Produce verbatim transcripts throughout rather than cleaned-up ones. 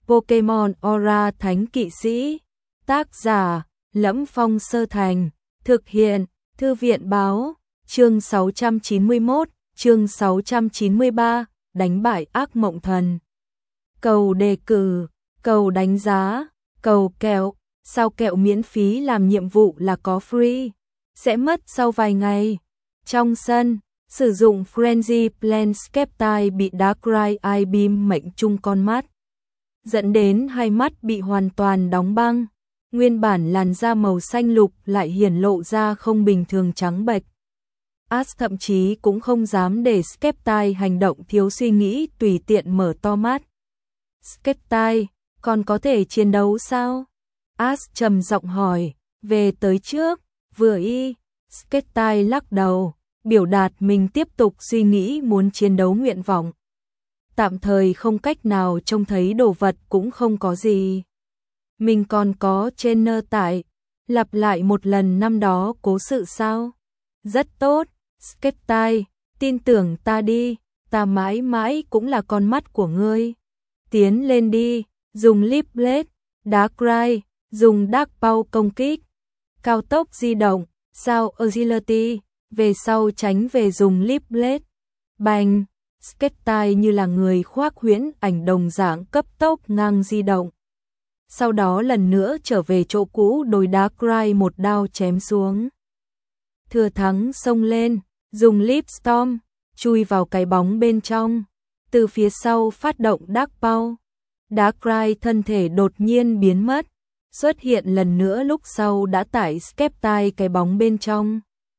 Pokemon Aura Thánh Kỵ Sĩ. Tác giả: Lẫm Phong Sơ Thành. Thực hiện: Thư viện báo. Chương sáu trăm chín mươi mốt, chương sáu trăm chín mươi ba, đánh bại ác mộng thần. Cầu đề cử, cầu đánh giá, cầu kẹo. Sao kẹo miễn phí làm nhiệm vụ là có free, sẽ mất sau vài ngày. Trong sân, sử dụng Frenzy Plan Skeptile bị Darkrai Eye Beam mệnh trung con mắt, dẫn đến hai mắt bị hoàn toàn đóng băng. Nguyên bản làn da màu xanh lục lại hiển lộ ra không bình thường trắng bệch. Ash thậm chí cũng không dám để Skeptile hành động thiếu suy nghĩ tùy tiện mở to mắt. Skeptile, còn có thể chiến đấu sao? Ash trầm giọng hỏi. Về tới trước, vừa y. Skeptile lắc đầu, biểu đạt mình tiếp tục suy nghĩ muốn chiến đấu nguyện vọng. Tạm thời không cách nào trông thấy đồ vật cũng không có gì. Mình còn có trainer tại. Lặp lại một lần năm đó cố sự sao? Rất tốt, Skeptile, tin tưởng ta đi, ta mãi mãi cũng là con mắt của ngươi. Tiến lên đi, dùng Leaf Blade, Darkrai, dùng Dark Paw công kích. Cao tốc di động, sao Agility, về sau tránh về dùng Leaf Blade. Bành, Skeptile như là người khoác huyễn ảnh đồng dạng cấp tốc ngang di động. Sau đó lần nữa trở về chỗ cũ đối Darkrai một đao chém xuống. Thừa thắng xông lên, dùng Leaf Storm, chui vào cái bóng bên trong. Từ phía sau phát động Dark Paw. Darkrai thân thể đột nhiên biến mất, xuất hiện lần nữa lúc sau đã tải Skeptile cái bóng bên trong.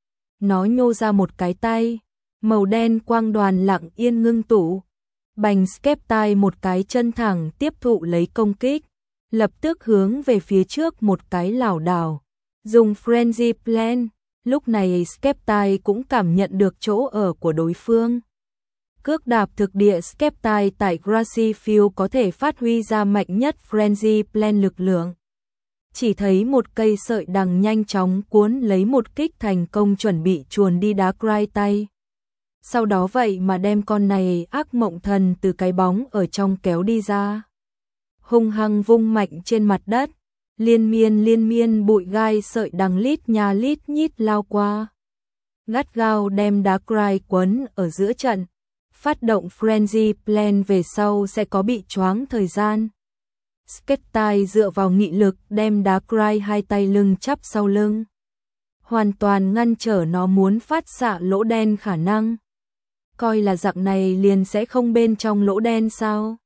Nó nhô ra một cái tay, màu đen quang đoàn lặng yên ngưng tụ. Bành, Skeptile một cái chân thẳng tiếp thụ lấy công kích, lập tức hướng về phía trước một cái lảo đảo. Dùng Frenzy Plan, lúc này Skeptile cũng cảm nhận được chỗ ở của đối phương. Cước đạp thực địa Skeptile tại Grassy Field có thể phát huy ra mạnh nhất Frenzy Plan lực lượng. Chỉ thấy một cây sợi đằng nhanh chóng cuốn lấy một kích thành công chuẩn bị chuồn đi Darkrai tay. Sau đó vậy mà đem con này ác mộng thần từ cái bóng ở trong kéo đi ra. Hung hăng vung mạnh trên mặt đất, liên miên liên miên bụi gai sợi đằng lít nhà lít nhít lao qua. Gắt gao đem Darkrai quấn ở giữa trận. Phát động Frenzy Plan về sau sẽ có bị choáng thời gian. Skeptile dựa vào nghị lực đem Darkrai hai tay lưng chắp sau lưng, hoàn toàn ngăn trở nó muốn phát xạ lỗ đen khả năng. Coi là dạng này liền sẽ không bên trong lỗ đen sao?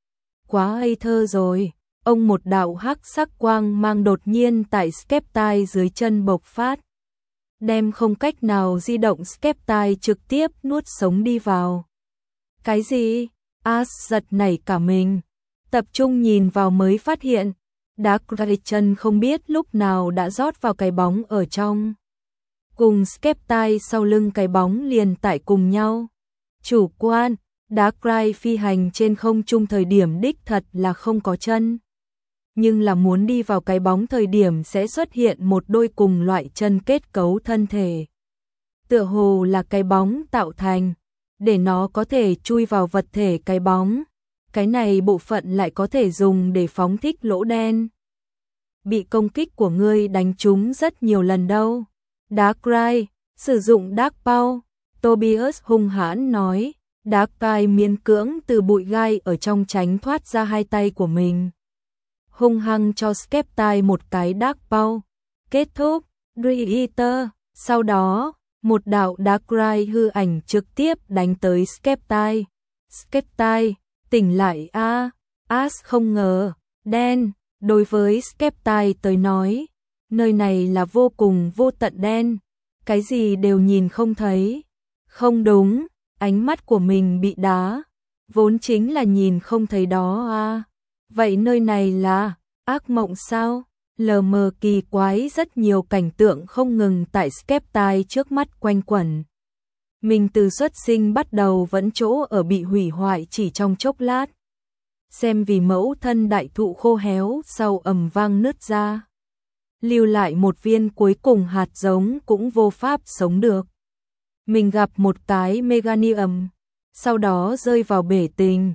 Quá ngây thơ rồi. Ông một đạo hắc sắc quang mang đột nhiên tại Skeptile dưới chân bộc phát, đem không cách nào di động Skeptile trực tiếp nuốt sống đi vào. Cái gì? Ash giật nảy cả mình, tập trung nhìn vào mới phát hiện, Darkrai chân không biết lúc nào đã rót vào cái bóng ở trong. Cùng Skeptile sau lưng cái bóng liền tại cùng nhau. Chủ quan, Darkrai phi hành trên không trung thời điểm đích thật là không có chân. Nhưng là muốn đi vào cái bóng thời điểm sẽ xuất hiện một đôi cùng loại chân kết cấu thân thể. Tựa hồ là cái bóng tạo thành, để nó có thể chui vào vật thể cái bóng. Cái này bộ phận lại có thể dùng để phóng thích lỗ đen. Bị công kích của ngươi đánh trúng rất nhiều lần đâu. Darkrai, sử dụng Dark Paw, Tobias hung hãn nói. Darkrai miễn cưỡng từ bụi gai ở trong tránh thoát ra hai tay của mình. Hung hăng cho Skeptile một cái Dark Paw. Kết thúc, Dreater. Sau đó, một đạo Darkrai hư ảnh trực tiếp đánh tới Skeptile. Skeptile, tỉnh lại a. À. Ash không ngờ, đen, đối với Skeptile tới nói, nơi này là vô cùng vô tận đen, cái gì đều nhìn không thấy. Không đúng, ánh mắt của mình bị đá, vốn chính là nhìn không thấy đó a. À. Vậy nơi này là ác mộng sao? Lờ mờ kỳ quái rất nhiều cảnh tượng không ngừng tại Skeptile trước mắt quanh quẩn. Mình từ xuất sinh bắt đầu vẫn chỗ ở bị hủy hoại chỉ trong chốc lát. Xem vì mẫu thân đại thụ khô héo sau ầm vang nứt ra. Lưu lại một viên cuối cùng hạt giống cũng vô pháp sống được. Mình gặp một cái Meganium, sau đó rơi vào bể tình.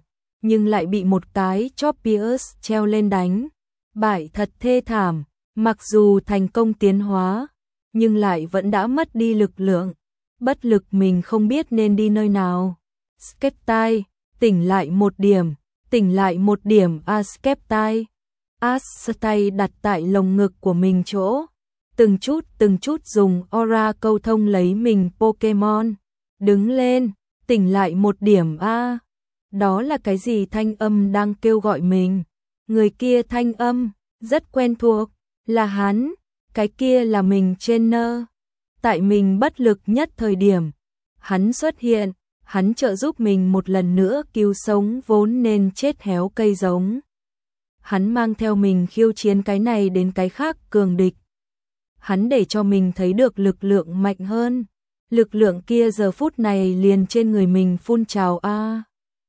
nhưng lại bị một cái Choppius treo lên đánh. Bại thật thê thảm, mặc dù thành công tiến hóa, nhưng lại vẫn đã mất đi lực lượng. Bất lực mình không biết nên đi nơi nào. Skeptai, tỉnh lại một điểm, tỉnh lại một điểm a Skeptai. Astai đặt tại lồng ngực của mình chỗ, từng chút từng chút dùng aura câu thông lấy mình Pokemon. Đứng lên, tỉnh lại một điểm a. Đó là cái gì? Thanh âm đang kêu gọi mình. Người kia thanh âm rất quen thuộc, là hắn, cái kia là mình trainer. Tại mình bất lực nhất thời điểm, hắn xuất hiện, hắn trợ giúp mình một lần nữa cứu sống vốn nên chết héo cây giống. Hắn mang theo mình khiêu chiến cái này đến cái khác cường địch. Hắn để cho mình thấy được lực lượng mạnh hơn. Lực lượng kia giờ phút này liền trên người mình phun trào a. À.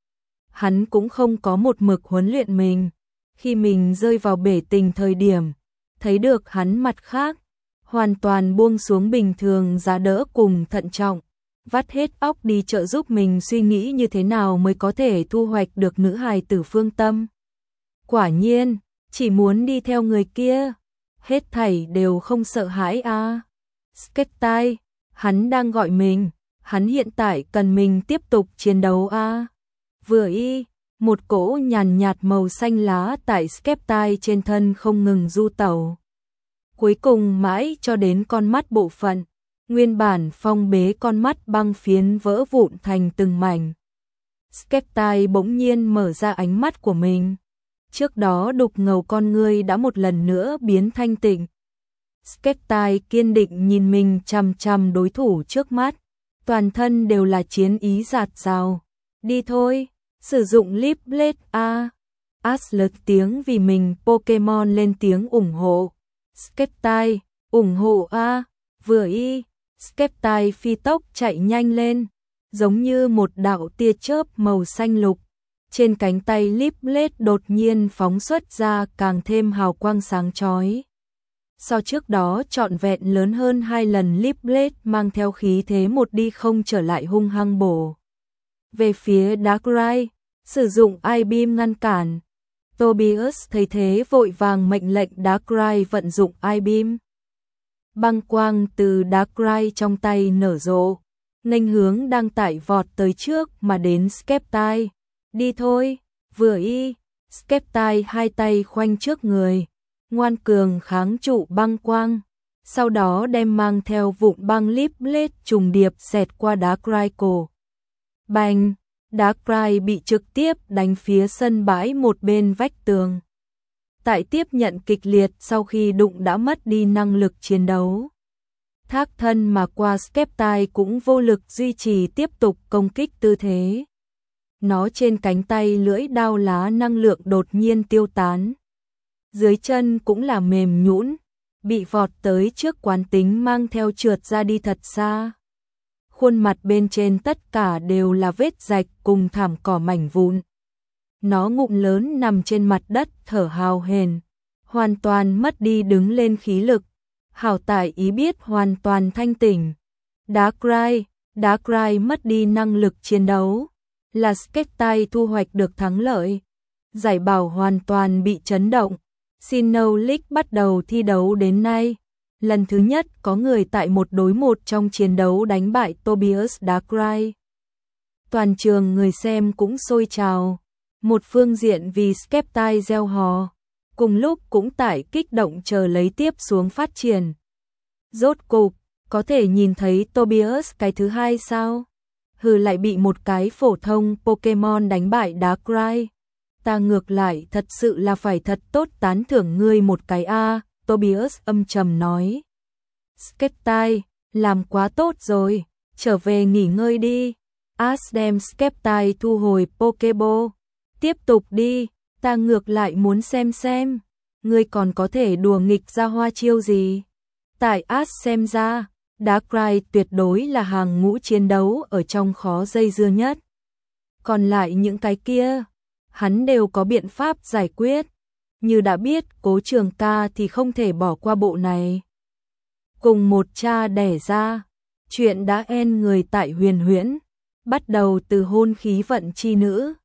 Hắn cũng không có một mực huấn luyện mình. Khi mình rơi vào bể tình thời điểm, thấy được hắn mặt khác, hoàn toàn buông xuống bình thường giá đỡ cùng thận trọng, vắt hết óc đi trợ giúp mình suy nghĩ như thế nào mới có thể thu hoạch được nữ hài tử phương tâm. Quả nhiên, chỉ muốn đi theo người kia, hết thảy đều không sợ hãi a. À. Skeptai, hắn đang gọi mình, hắn hiện tại cần mình tiếp tục chiến đấu a. À. Vừa y, một cỗ nhàn nhạt màu xanh lá tại Skeptai trên thân không ngừng du tẩu. Cuối cùng mãi cho đến con mắt bộ phận, nguyên bản phong bế con mắt băng phiến vỡ vụn thành từng mảnh. Skeptai bỗng nhiên mở ra ánh mắt của mình. Trước đó đục ngầu con ngươi đã một lần nữa biến thanh tịnh. Skeptai kiên định nhìn mình chằm chằm đối thủ trước mắt, toàn thân đều là chiến ý dạt dào. Đi thôi, sử dụng Leaf Blade a. Aslet tiếng vì mình Pokemon lên tiếng ủng hộ. Skeptai, ủng hộ a. Vừa y, Skeptai phi tốc chạy nhanh lên, giống như một đạo tia chớp màu xanh lục. Trên cánh tay Leaf Blade đột nhiên phóng xuất ra càng thêm hào quang sáng chói. So trước đó trọn vẹn lớn hơn hai lần, Leaf Blade mang theo khí thế một đi không trở lại hung hăng bổ về phía Darkrai, sử dụng I-Beam ngăn cản. Tobias thấy thế vội vàng mệnh lệnh Darkrai vận dụng I-Beam. Băng quang từ Darkrai trong tay nở rộ, nghênh hướng đang tải vọt tới trước mà đến Skeptai. Đi thôi, vừa y, Skeptai hai tay khoanh trước người, ngoan cường kháng trụ băng quang, sau đó đem mang theo vụn băng Leaf Blade trùng điệp xẹt qua Darkrai cổ. Bành, Darkrai bị trực tiếp đánh phía sân bãi một bên vách tường. Tại tiếp nhận kịch liệt sau khi đụng đã mất đi năng lực chiến đấu. Thác thân mà qua, Skeptai cũng vô lực duy trì tiếp tục công kích tư thế. Nó trên cánh tay lưỡi đao lá năng lượng đột nhiên tiêu tán. Dưới chân cũng là mềm nhũn, bị vọt tới trước quán tính mang theo trượt ra đi thật xa. Khuôn mặt bên trên tất cả đều là vết rạch cùng thảm cỏ mảnh vụn. Nó ngụm lớn nằm trên mặt đất thở hào hển, hoàn toàn mất đi đứng lên khí lực. Hảo tại ý biết hoàn toàn thanh tỉnh. Darkrai, Darkrai mất đi năng lực chiến đấu, là Skeptai thu hoạch được thắng lợi. Giải bảo hoàn toàn bị chấn động. Sinnoh League bắt đầu thi đấu đến nay, lần thứ nhất có người tại một đối một trong chiến đấu đánh bại Tobias Darkrai. Toàn trường người xem cũng sôi trào, một phương diện vì Skeptai gieo hò, cùng lúc cũng tại kích động chờ lấy tiếp xuống phát triển. Rốt cục, có thể nhìn thấy Tobias cái thứ hai sao? Hừ, lại bị một cái phổ thông Pokemon đánh bại Darkrai. Ta ngược lại thật sự là phải thật tốt tán thưởng ngươi một cái a. Tobias âm trầm nói. Skeptai, làm quá tốt rồi, trở về nghỉ ngơi đi. Ash đem Skeptai thu hồi Pokeball. Tiếp tục đi, ta ngược lại muốn xem xem, ngươi còn có thể đùa nghịch ra hoa chiêu gì. Tại Ash xem ra, Darkrai tuyệt đối là hàng ngũ chiến đấu ở trong khó dây dưa nhất. Còn lại những cái kia, hắn đều có biện pháp giải quyết. Như đã biết Cố Trường Ca thì không thể bỏ qua bộ này. Cùng một cha đẻ ra, chuyện đã end người tại Huyền Huyễn, bắt đầu từ hôn khí vận chi nữ.